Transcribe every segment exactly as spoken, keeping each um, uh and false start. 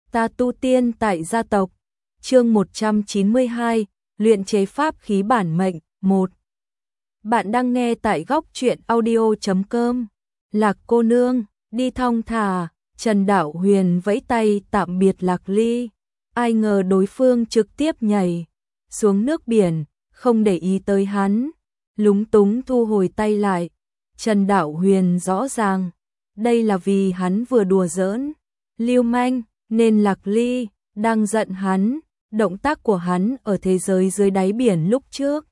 Ta tu tiên tại gia tộc. Chương một trăm chín mươi hai, luyện chế pháp khí bản mệnh. Một. Bạn đang nghe tại góc truyện audio chấm com. Lạc cô nương, đi thong thả. Trần Đạo Huyền vẫy tay tạm biệt Lạc Ly. Ai ngờ đối phương trực tiếp nhảy xuống nước biển, không để ý tới hắn, lúng túng thu hồi tay lại. Trần Đạo Huyền rõ ràng, đây là vì hắn vừa đùa giỡn, lưu manh, nên Lạc Ly đang giận hắn. Động tác của hắn ở thế giới dưới đáy biển lúc trước,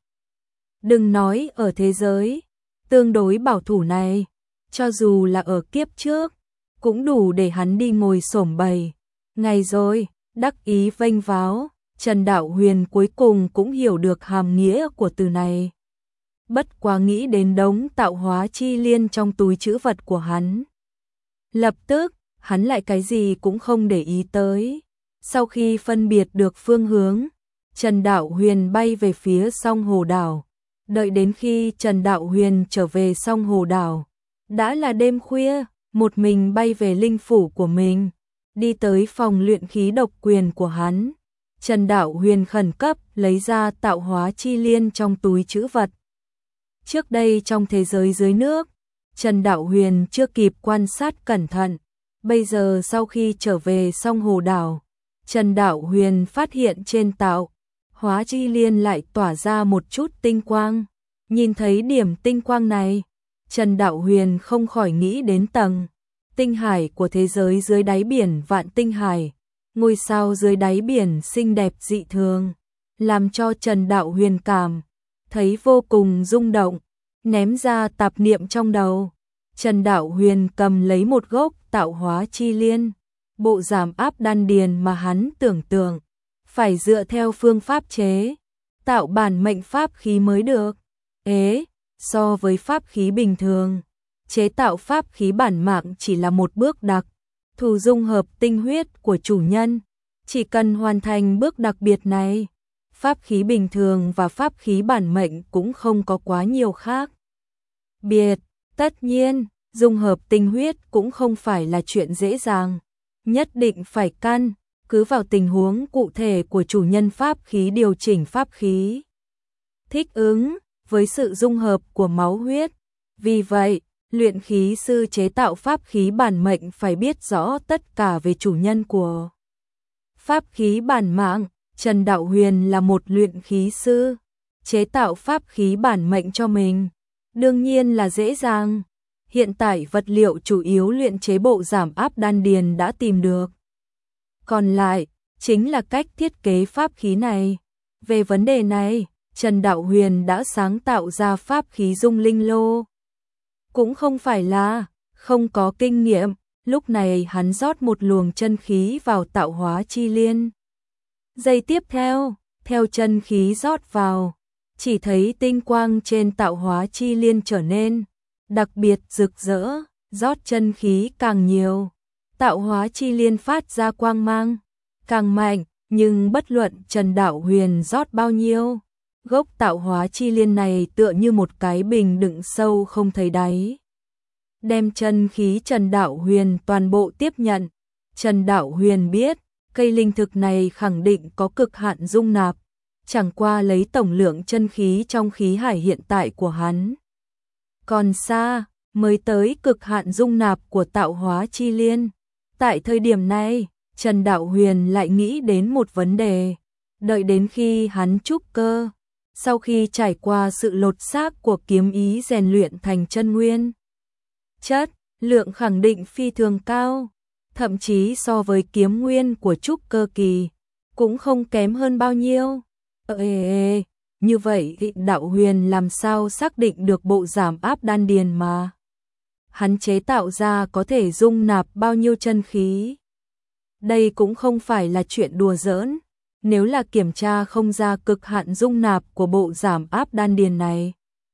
đừng nói ở thế giới tương đối bảo thủ này, cho dù là ở kiếp trước, cũng đủ để hắn đi ngồi xổm bầy ngày rồi. Đắc ý vênh váo, Trần Đạo Huyền cuối cùng cũng hiểu được hàm nghĩa của từ này. Bất quá nghĩ đến đống tạo hóa chi liên trong túi trữ vật của hắn, lập tức hắn lại cái gì cũng không để ý tới. Sau khi phân biệt được phương hướng, Trần Đạo Huyền bay về phía song hồ đảo. Đợi đến khi Trần Đạo Huyền trở về song hồ đảo, đã là đêm khuya. Một mình bay về linh phủ của mình, đi tới phòng luyện khí độc quyền của hắn. Trần Đạo Huyền khẩn cấp lấy ra tạo hóa chi liên trong túi trữ vật. Trước đây trong thế giới dưới nước, Trần Đạo Huyền chưa kịp quan sát cẩn thận. Bây giờ sau khi trở về song hồ đảo, Trần Đạo Huyền phát hiện trên tạo hóa chi liên lại tỏa ra một chút tinh quang. Nhìn thấy điểm tinh quang này, Trần Đạo Huyền không khỏi nghĩ đến tầng tinh hải của thế giới dưới đáy biển vạn tinh hải. Ngôi sao dưới đáy biển xinh đẹp dị thường, làm cho Trần Đạo Huyền cảm thấy vô cùng rung động. Ném ra tạp niệm trong đầu, Trần Đạo Huyền cầm lấy một gốc tạo hóa chi liên. Bộ giảm áp đan điền mà hắn tưởng tượng phải dựa theo phương pháp chế tạo bản mệnh pháp khí mới được. Ế, so với pháp khí bình thường, chế tạo pháp khí bản mạng chỉ là một bước đặc thù dung hợp tinh huyết của chủ nhân. Chỉ cần hoàn thành bước đặc biệt này, pháp khí bình thường và pháp khí bản mệnh cũng không có quá nhiều khác biệt. Tất nhiên, dung hợp tinh huyết cũng không phải là chuyện dễ dàng, nhất định phải căn cứ vào tình huống cụ thể của chủ nhân pháp khí điều chỉnh pháp khí, thích ứng với sự dung hợp của máu huyết. Vì vậy, luyện khí sư chế tạo pháp khí bản mệnh phải biết rõ tất cả về chủ nhân của pháp khí bản mạng. Trần Đạo Huyền là một luyện khí sư, chế tạo pháp khí bản mệnh cho mình đương nhiên là dễ dàng. Hiện tại vật liệu chủ yếu luyện chế bộ giảm áp đan điền đã tìm được, còn lại chính là cách thiết kế pháp khí này. Về vấn đề này, Trần Đạo Huyền đã sáng tạo ra pháp khí dung linh lô. Cũng không phải là không có kinh nghiệm, lúc này hắn rót một luồng chân khí vào tạo hóa chi liên. Giây tiếp theo, theo chân khí rót vào, chỉ thấy tinh quang trên tạo hóa chi liên trở nên đặc biệt rực rỡ. Rót chân khí càng nhiều, tạo hóa chi liên phát ra quang mang càng mạnh. Nhưng bất luận Trần Đạo Huyền rót bao nhiêu, gốc tạo hóa chi liên này tựa như một cái bình đựng sâu không thấy đáy, đem chân khí Trần Đạo Huyền toàn bộ tiếp nhận. Trần Đạo Huyền biết, cây linh thực này khẳng định có cực hạn dung nạp, chẳng qua lấy tổng lượng chân khí trong khí hải hiện tại của hắn, còn xa mới tới cực hạn dung nạp của tạo hóa chi liên. Tại thời điểm này, Trần Đạo Huyền lại nghĩ đến một vấn đề. Đợi đến khi hắn trúc cơ, sau khi trải qua sự lột xác của kiếm ý rèn luyện thành chân nguyên, chất lượng khẳng định phi thường cao, thậm chí so với kiếm nguyên của trúc cơ kỳ cũng không kém hơn bao nhiêu. Ê, ê, ê, như vậy thì Đạo Huyền làm sao xác định được bộ giảm áp đan điền mà hắn chế tạo ra có thể dung nạp bao nhiêu chân khí? Đây cũng không phải là chuyện đùa giỡn. Nếu là kiểm tra không ra cực hạn dung nạp của bộ giảm áp đan điền này,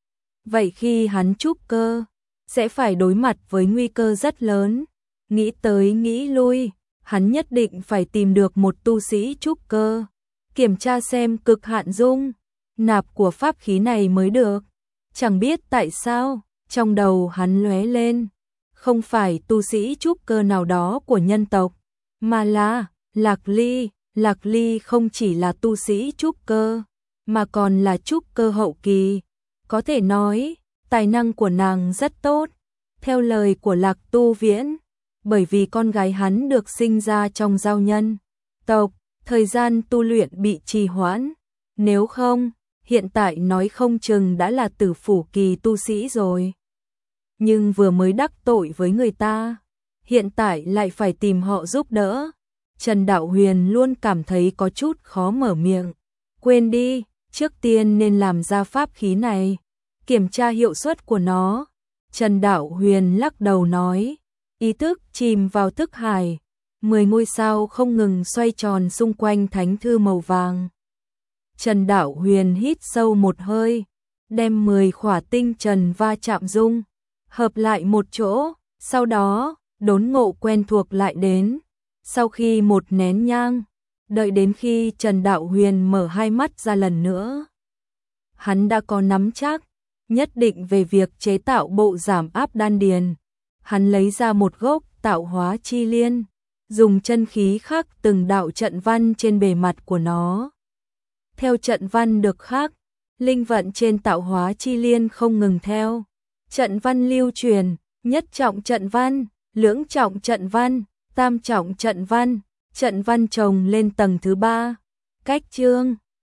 vậy khi hắn trúc cơ sẽ phải đối mặt với nguy cơ rất lớn. Nghĩ tới nghĩ lui, hắn nhất định phải tìm được một tu sĩ trúc cơ, kiểm tra xem cực hạn dung nạp của pháp khí này mới được. Chẳng biết tại sao, trong đầu hắn lóe lên, không phải tu sĩ trúc cơ nào đó của nhân tộc, mà là Lạc Ly, Lạc Ly không chỉ là tu sĩ trúc cơ, mà còn là trúc cơ hậu kỳ. Có thể nói, tài năng của nàng rất tốt. Theo lời của Lạc Tu Viễn, bởi vì con gái hắn được sinh ra trong giao nhân tộc, thời gian tu luyện bị trì hoãn. Nếu không, hiện tại nói không chừng đã là tử phủ kỳ tu sĩ rồi. Nhưng vừa mới đắc tội với người ta, hiện tại lại phải tìm họ giúp đỡ. Trần Đạo Huyền luôn cảm thấy có chút khó mở miệng. Quên đi, trước tiên nên làm ra pháp khí này, kiểm tra hiệu suất của nó. Trần Đạo Huyền lắc đầu nói, ý thức chìm vào thức hải, mười ngôi sao không ngừng xoay tròn xung quanh thánh thư màu vàng. Trần Đạo Huyền hít sâu một hơi, đem mười khỏa tinh trần va chạm dung, hợp lại một chỗ, sau đó, đốn ngộ quen thuộc lại đến. Sau khi một nén nhang, đợi đến khi Trần Đạo Huyền mở hai mắt ra lần nữa, hắn đã có nắm chắc, nhất định về việc chế tạo bộ giảm áp đan điền. Hắn lấy ra một gốc tạo hóa chi liên, dùng chân khí khắc từng đạo trận văn trên bề mặt của nó. Theo trận văn được khắc, linh vận trên tạo hóa chi liên không ngừng theo. Trận văn lưu truyền, nhất trọng trận văn, lưỡng trọng trận văn, tam trọng trận văn, trận văn chồng lên tầng thứ ba. Cách chương